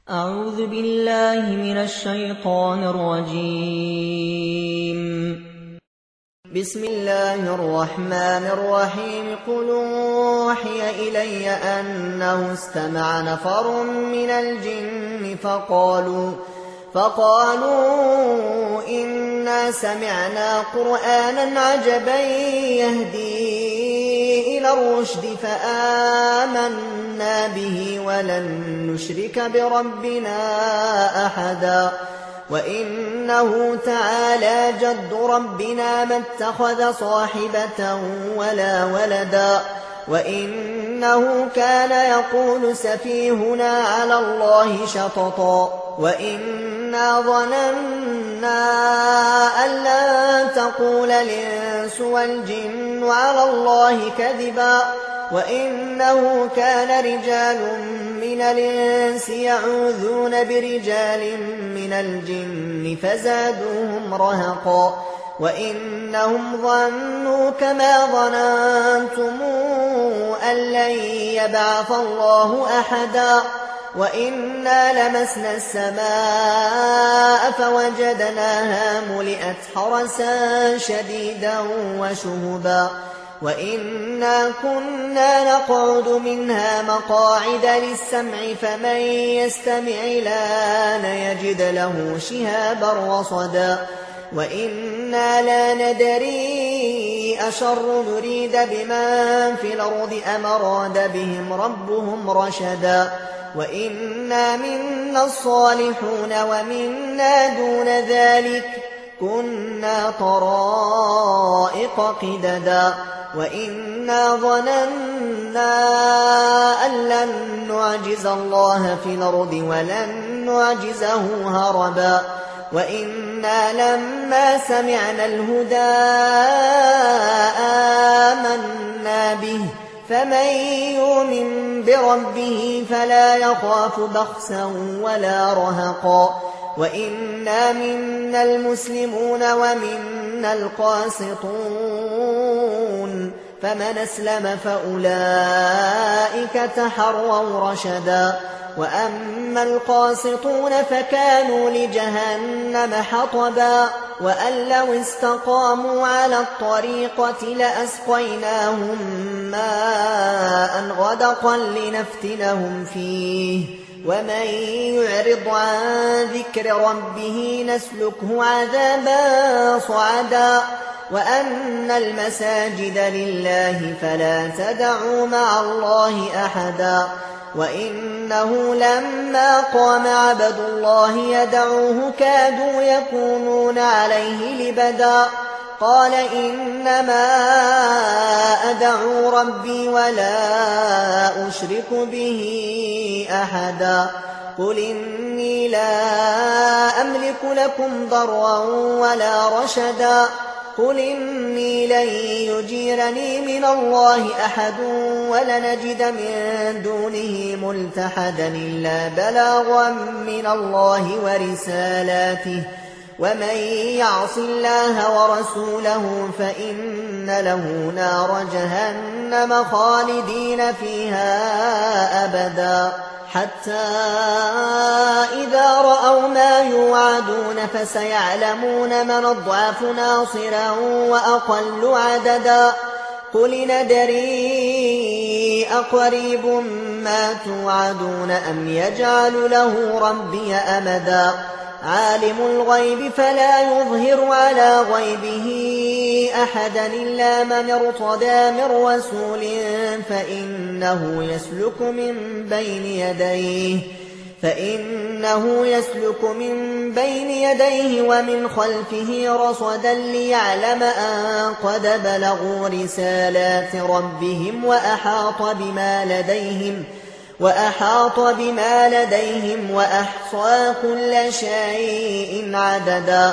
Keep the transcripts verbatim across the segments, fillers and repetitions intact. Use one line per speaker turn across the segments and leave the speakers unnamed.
أعوذ بالله من الشيطان الرجيم. بسم الله الرحمن الرحيم. قل أوحي إلي أنه استمع نفر من الجن فقالوا فقالوا إنا سمعنا قرآنا عجبا يهدي إلى الرشد فآمنا به ولن نشرك بربنا أحدا وإنه تعالى جد ربنا ما اتخذ صاحبة ولا ولدا وإنه كان يقول سفيهنا على الله شططا وإنا ظننا أن لن تقول الإنس والجن على الله كذبا وإنه كان رجال من الإنس يعوذون برجال من الجن فزادوهم رهقا وإنهم ظنوا كما ظننتم أن لن يبعث الله أحدا وإنا لمسنا السماء فوجدناها ملئت حرسا شديدا وشهبا وإنا كنا نقعد منها مقاعد للسمع فمن يستمع الآن يجد له شهابا رصدا وإنا لا ندري أشر نريد بمن في الأرض أم أراد بهم ربهم رشدا وإنا منا الصالحون ومنا دون ذلك كنا طرائق قددا وإنا ظننا أن لن نعجز الله في الأرض ولن نعجزه هربا وإنا لما سمعنا الهدى آمنا به فمن يؤمن بربه فلا يخاف بخسا ولا رهقا وإنا منا المسلمون ومنا القاسطون فمن أسلم فأولئك تحروا رشدا وأما القاسطون فكانوا لجهنم حطبا وأن لو استقاموا على الطريقة لأسقيناهم ماء غدقا لنفتنهم فيه ومن يعرض عن ذكر ربه نسلكه عذابا صعدا وأن المساجد لله فلا تدعوا مع الله أحدا وإنه لما قام عبد الله يدعوه كادوا يكونون عليه لبدا قال إنما أدعو ربي ولا أشرك به أحدا قل إني لا أملك لكم ضرا ولا رشدا قل إني لن يجيرني من الله أحد ولنجد من دونه ملتحدا إلا بلاغا من الله ورسالاته ومن يعص الله ورسوله فإن له نار جهنم خالدين فيها أبدا حتى إذا رأوا ما يوعدون فسيعلمون من أضعف ناصرا وأقل عددا قل ندري أقريب ما توعدون أم يجعل له ربي أمدا عالم الغيب فلا يظهر على غيبه أحدا إلا من ارتضى من رسول فإنه يسلك من بين يديه فإنه يسلك من بين يديه ومن خلفه رصدا ليعلم أن قد بلغوا رسالات ربهم وأحاط بما لديهم وأحاط بما لديهم وأحصى كل شيء عددا.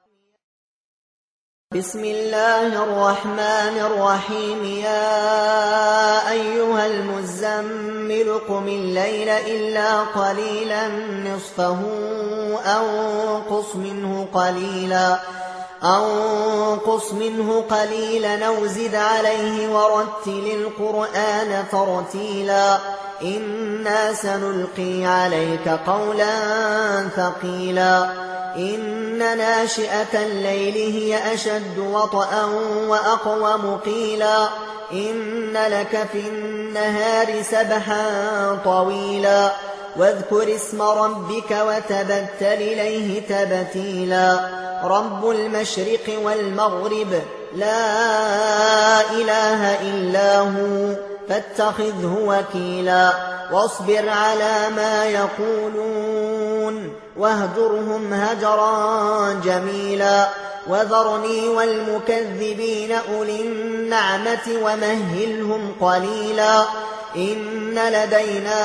بسم الله الرحمن الرحيم. يا أيها المزمل قم الليل إلا قليلا نصفه أو انقص منه قليلا أو انقص منه قليلا أو زد عليه ورتل القرآن ترتيلا إنا سنلقي عليك قولا ثقيلا إن ناشئة الليل هي أشد وطئا وأقوم قيلا إن لك في النهار سبحا طويلا واذكر اسم ربك وتبتل إليه تبتيلا رب المشرق والمغرب لا إله إلا هو فاتخذه وكيلا واصبر على ما يقولون واهجرهم هجرا جميلا وذرني والمكذبين أولي النعمة ومهلهم قليلا إن لدينا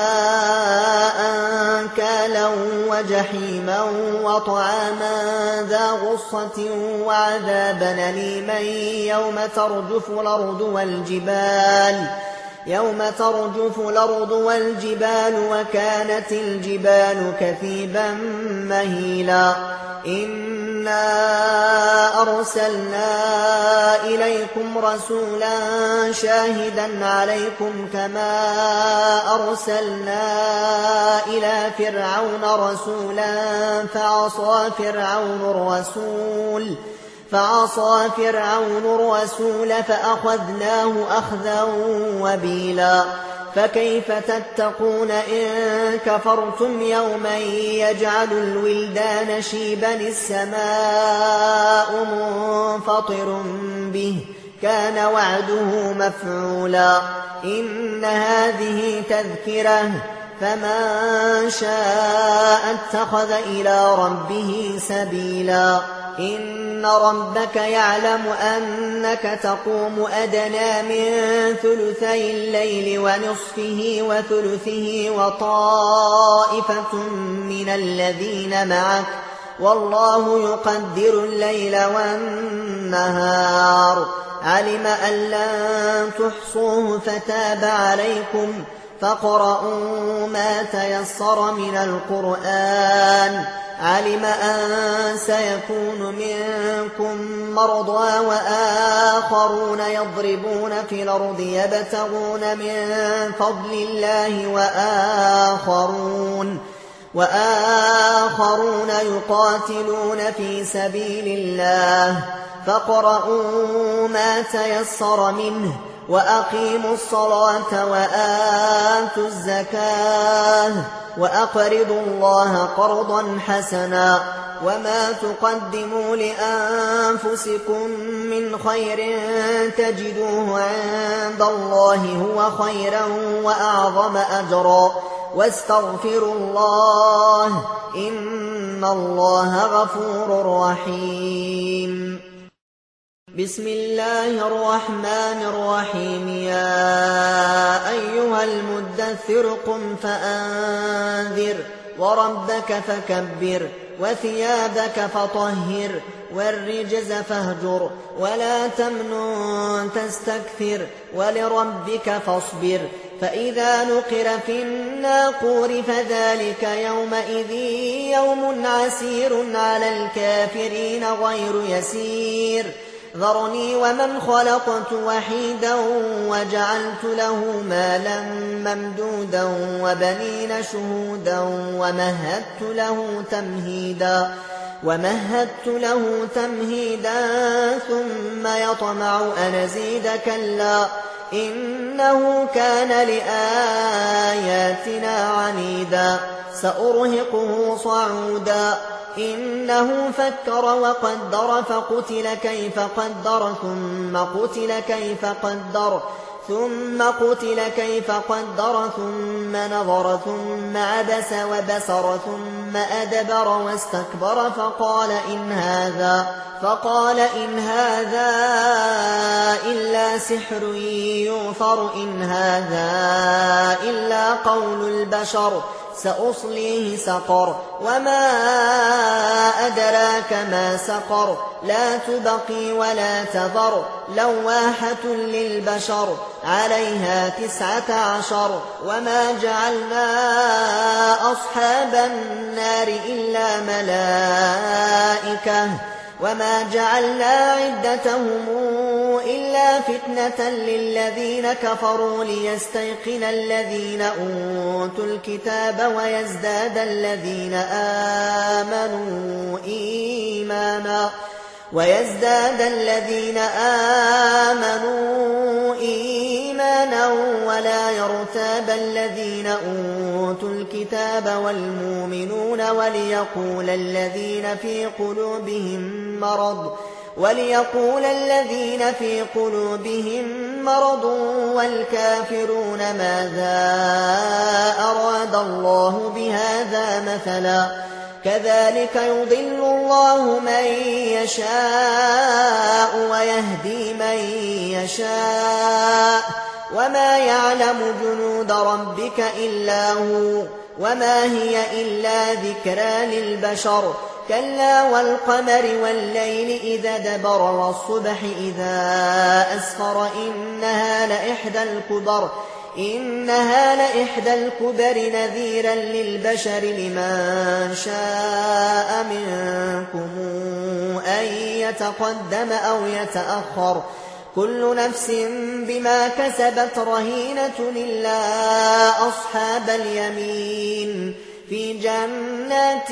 أنكالا وجحيما وطعاما ذا غصة وعذابا أليما يوم ترجف الأرض والجبال يوم ترجف الأرض والجبال وكانت الجبال كثيبا مهيلا إنا أرسلنا إليكم رسولا شاهدا عليكم كما أرسلنا إلى فرعون رسولا فعصى فرعون الرسول فعصى فرعون الرسول فأخذناه أخذا وبيلا فكيف تتقون إن كفرتم يوما يجعل الولدان شيبا السماء منفطر به كان وعده مفعولا إن هذه تذكرة فمن شاء اتخذ إلى ربه سبيلا إن ربك يعلم أنك تقوم أدنى من ثلثي الليل ونصفه وثلثه وطائفة من الذين معك والله يقدر الليل والنهار علم أن لن تحصوه فتاب عليكم فاقرؤوا ما تيسر من القرآن علم أن سيكون منكم مرضى وآخرون يضربون في الأرض يبتغون من فضل الله وآخرون وآخرون يقاتلون في سبيل الله فاقرؤوا ما تيسر منه وأقيموا الصلاة وآتوا الزكاة وأقرضوا الله قرضا حسنا وما تقدموا لأنفسكم من خير تجدوه عند الله هو خيرا وأعظم أجرا واستغفروا الله إن الله غفور رحيم بسم الله الرحمن الرحيم يا أيها المدثر قم فأنذر وربك فكبر وثيابك فطهر والرجز فاهجر ولا تمنن تستكثر ولربك فاصبر فإذا نقر في الناقور فذلك يومئذ يوم عسير على الكافرين غير يسير ذرني ومن خلقت وحيدا وجعلت له مالا ممدودا وبنين شهودا ومهدت له تمهيدا ومهدت له تمهيدا ثم يطمع أن أزيد كلا إنه كان لآياتنا عنيدا سأرهقه صعودا إنه فكر وقدر فقتل كيف قدر ثم قتل كيف قدر ثم قتل كيف قدر ثم نظر ثم عبس وبسر ثم أدبر واستكبر فقال إن هذا فقال إن هذا إلا سحر يؤثر إن هذا إلا قول البشر سأصليه سقر وما أدراك ما سقر لا تبقي ولا تذر لواحة للبشر عليها تسعة عشر وما جعلنا أصحاب النار إلا ملائكة وما جعلنا عدتهم إلا فتنة للذين كفروا ليستيقن الذين أوتوا الكتاب ويزداد الذين آمنوا إيمانا ويزداد الذين آمنوا إيمانا ولا يرتاب الذين أوتوا الكتاب والمؤمنون وليقول الذين في قلوبهم مرض وليقول الذين في قلوبهم مرض والكافرون ماذا أراد الله بهذا مثلا كذلك يضل الله من يشاء ويهدي من يشاء وما يعلم جنود ربك إلا هو وما هي إلا ذكرى للبشر كلا والقمر والليل إذا دبر والصبح إذا أسفر إنها لإحدى الكبر إنها لإحدى الكبر نذيرا للبشر لمن شاء منكم أن يتقدم أو يتأخر كل نفس بما كسبت رهينة إلا أصحاب اليمين في جنات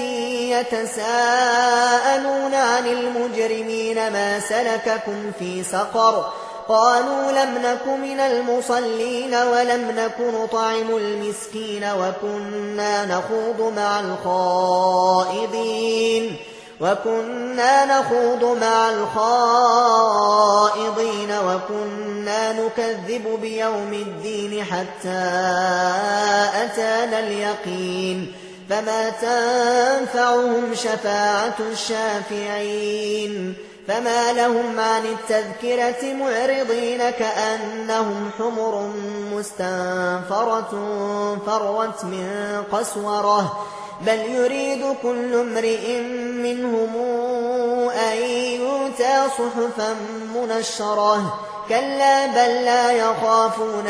يتساءلون عن المجرمين ما سلككم في سقر قالوا لم نك من المصلين ولم نك نطعم المسكين وكنا نخوض مع الخائضين وكنا نخوض مع الخائضين وكنا نكذب بيوم الدين حتى أتانا اليقين فما تنفعهم شفاعة الشافعين فما لهم عن التذكرة معرضين كأنهم حمر مستنفرة فرت من قسورة بل يريد كل امرئ منهم أن يؤتى صحفا منشرة كلا بل لا يخافون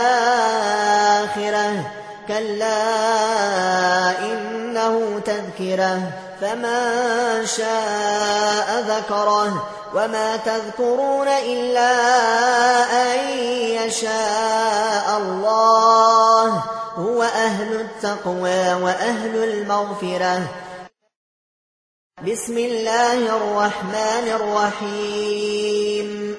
الآخرة كلا إنه تذكرة فمن شاء ذكره وما تذكرون إلا أن يشاء الله هو أهل التقوى وأهل المغفرة بسم الله الرحمن الرحيم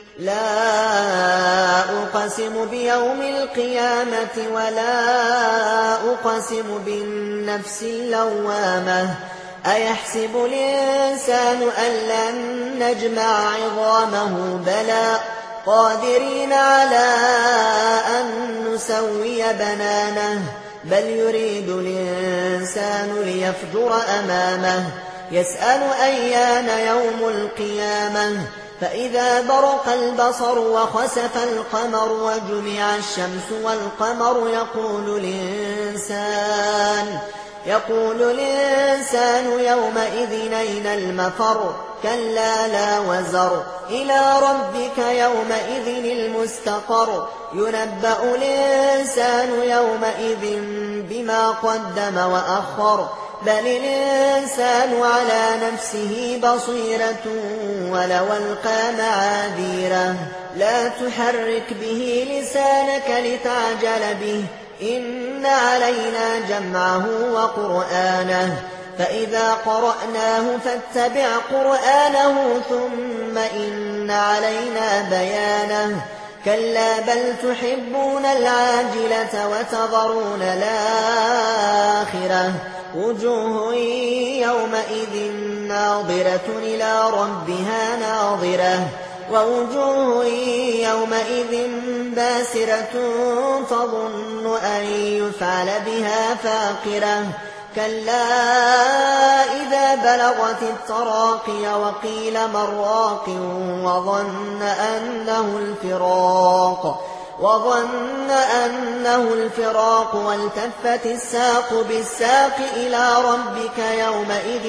لا أقسم بيوم القيامة ولا أقسم بالنفس اللوامة أيحسب الإنسان أن لن نجمع عظامه بلى قادرين على أن نسوي بنانه بل يريد الإنسان ليفجر أمامه يسأل أيان يوم القيامة فإذا برق البصر وخسف القمر وجمع الشمس والقمر يقول الإنسان يقول الإنسان يومئذ أين المفر كلا لا وزر إلى ربك يومئذ المستقر ينبأ الإنسان يومئذ بما قدم وأخر بل الإنسان على نفسه بصيرة ولو ألقى معاذيره لا تحرك به لسانك لتعجل به إن علينا جمعه وقرآنه فإذا قرأناه فاتبع قرآنه ثم إن علينا بيانه كلا بل تحبون العاجلة وتذرون الآخرة وجوه يومئذ ناظرة إلى ربها ناظرة ووجوه يومئذ باسرة تظن أن يفعل بها فاقرة كلا إذا بلغت التراقي وقيل من راق وظن أنه الفراق وظن أنه الفراق والتفت الساق بالساق إلى ربك يومئذ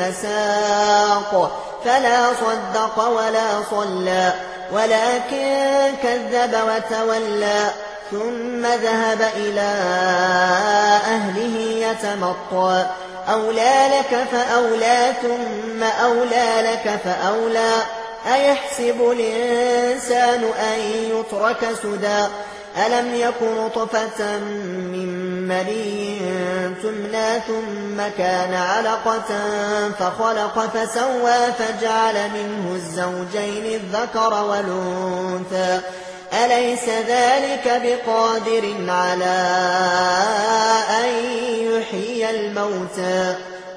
المساق فلا صدق ولا صلى ولكن كذب وتولى ثم ذهب إلى أهله يتمطى أولى لك فأولى ثم أولى لك فأولى أيحسب الإنسان أن يترك سدى ألم يكن نطفة من مني تمنى ثم كان علقة فخلق فسوى فجعل منه الزوجين الذكر والأنثى أليس ذلك بقادر على أن يحيي الموتى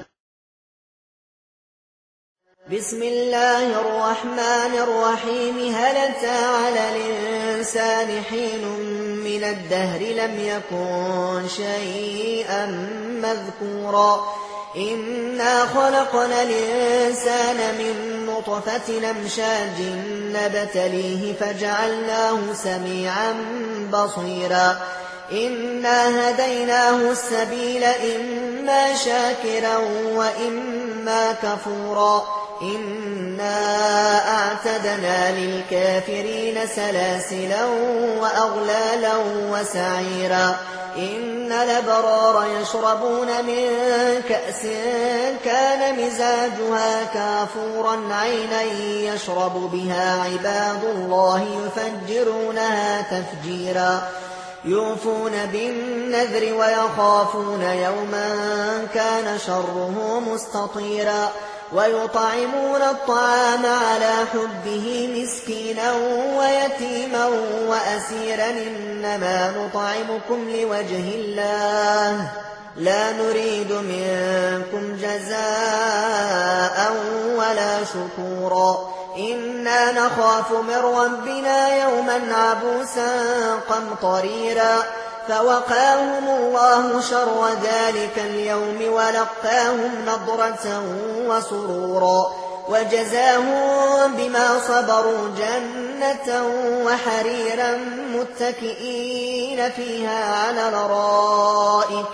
بسم الله الرحمن الرحيم هل أتى على الإنسان حين من الدهر لم يكن شيئا مذكورا إنا خلقنا الإنسان من نطفة أمشاج نبتليه فجعلناه سميعا بصيرا إنا هديناه السبيل إما شاكرا وإما كفورا إنا أعتدنا للكافرين سلاسلا وأغلالا وسعيرا إن الأبرار يشربون من كأس كان مزاجها كافورا عينا يشرب بها عباد الله يفجرونها تفجيرا يوفون بالنذر ويخافون يوما كان شره مستطيرا ويطعمون الطعام على حبه مسكينا ويتيما وأسيرا إنما نطعمكم لوجه الله لا نريد منكم جزاء ولا شكورا إنا نخاف من ربنا يوما عبوسا قمطريرا فوقاهم الله شر ذلك اليوم ولقاهم نضرة وسرورا وجزاهم بما صبروا جنة وحريرا متكئين فيها على الأرائك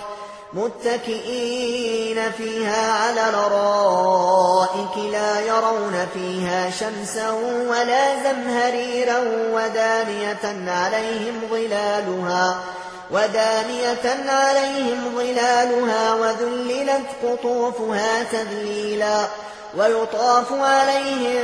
متكئين فيها على الأرائك لا يرون فيها شمسا ولا زمهريرا ودانية عليهم ظلالها ودانية عليهم ظلالها وذللت قطوفها تذليلا ويطاف عليهم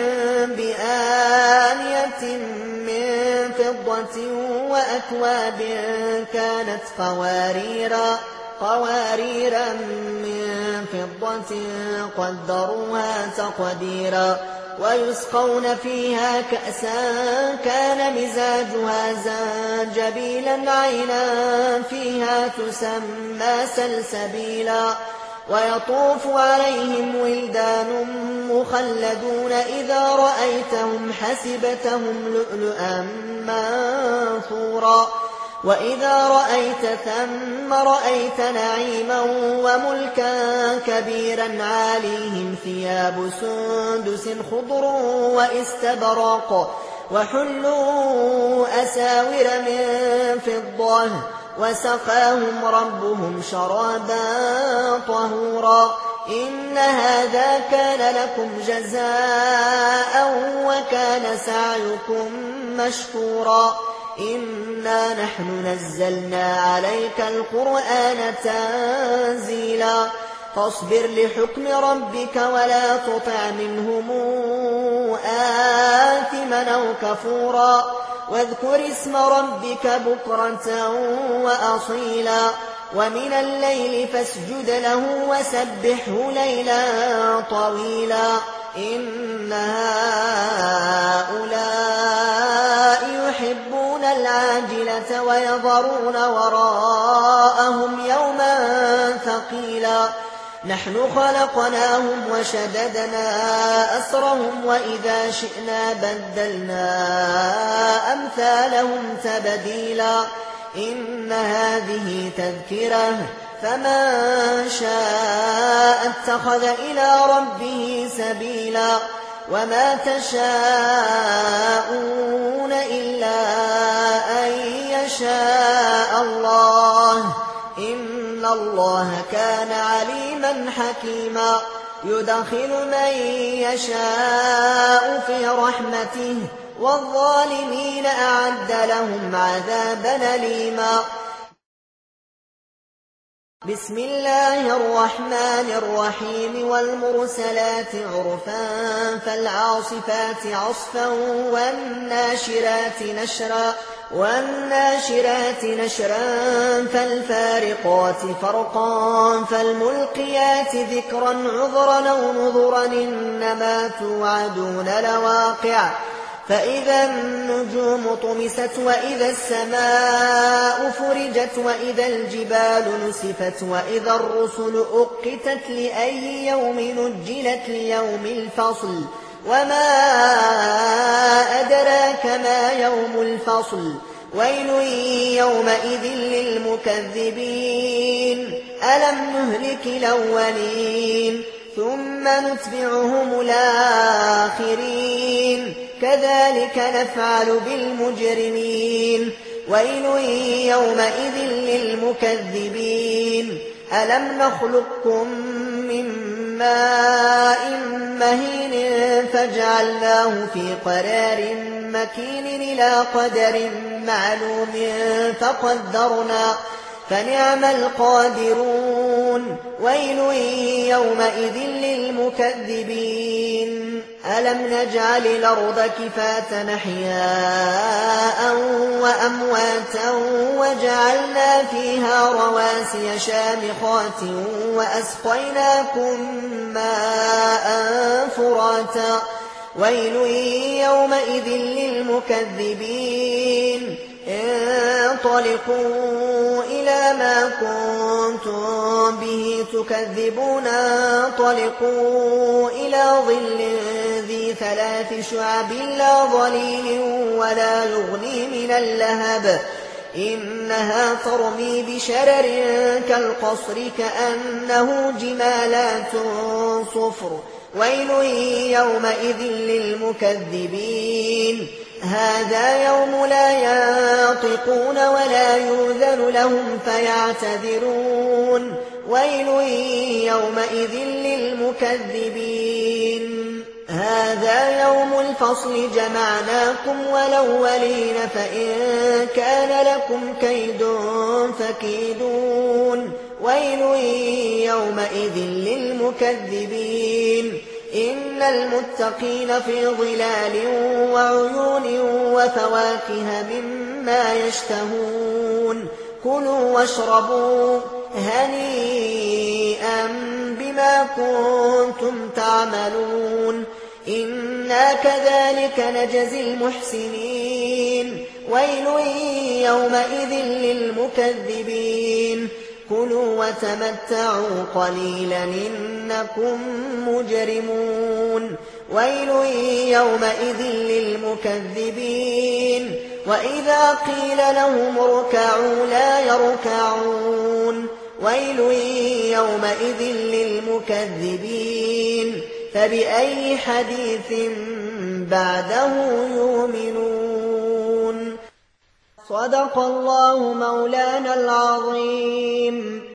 بآنية من فضة وأكواب كانت قواريرا قواريرا من فضة قدروها تقديرا ويسقون فيها كأسا كان مزاجها زنجبيلا عينا فيها تسمى سلسبيلا ويطوف عليهم ولدان مخلدون إذا رأيتهم حسبتهم لؤلؤا منثورا وإذا رأيت ثم رأيت نعيما وملكا كبيرا عاليهم ثياب سندس خضر واستبرق وحلوا أساور من فضة وسقاهم ربهم شرابا طهورا إن هذا كان لكم جزاء وكان سعيكم مشكورا إنا نحن نزلنا عليك القرآن تنزيلا فاصبر لحكم ربك ولا تطع منهم آثما أو كفورا واذكر اسم ربك بكرة وأصيلا ومن الليل فاسجد له وسبحه ليلا طويلا إن هؤلاء يحبون العاجلة ويذرون وراءهم يوما ثقيلا نحن خلقناهم وشددنا أسرهم وإذا شئنا بدلنا أمثالهم تبديلا إن هذه تذكرة فمن شاء اتخذ إلى ربه سبيلا وما تشاءون إلا أن يشاء الله إن الله كان عليما حكيما يدخل من يشاء في رحمته والظالمين أعد لهم عذابا أليما بسم الله الرحمن الرحيم والمرسلات عرفا فالعاصفات عصفا والناشرات نشرا والناشرات نشرا فالفارقات فرقا فالملقيات ذكرا عذرا أو نذرا إنما توعدون لواقع فإذا النجوم طمست وإذا السماء فرجت وإذا الجبال نسفت وإذا الرسل أقتت لأي يوم نجلت ليوم الفصل وما أدراك ما يوم الفصل ويل يومئذ للمكذبين ألم نهلك الأولين ثم نتبعهم الآخرين كذلك نفعل بالمجرمين ويل يومئذ للمكذبين ألم نخلقكم من ماء مهين فجعلناه في قرار مكين إلى قدر معلوم فقدرنا فنعم القادرون ويل يومئذ للمكذبين ألم نجعل الأرض كفاة أحياء وأمواتا وجعلنا فيها رواسي شامخات وأسقيناكم ماء فراتا ويل يومئذ للمكذبين انطلقوا إلى ما كنتم به تكذبون انطلقوا إلى ظل ذي ثلاث شعب لا ظليل ولا يغني من اللهب إنها ترمي بشرر كالقصر كأنه جمالات صفر ويل يومئذ للمكذبين هذا يوم لا ينطقون ولا يؤذن لهم فيعتذرون ويل يومئذ للمكذبين هذا يوم الفصل جمعناكم والأولين فإن كان لكم كيد فكيدون ويل يومئذ للمكذبين إن المتقين في ظلال وعيون وفواكه مما يشتهون كلوا واشربوا هنيئا بما كنتم تعملون إنا كذلك نجزي المحسنين ويل يومئذ للمكذبين كلوا وتمتعوا قليلا إنكم مجرمون ويل يومئذ للمكذبين وإذا قيل لهم اركعوا لا يركعون ويل يومئذ للمكذبين فبأي حديث بعده يؤمنون صدق الله مولانا العظيم.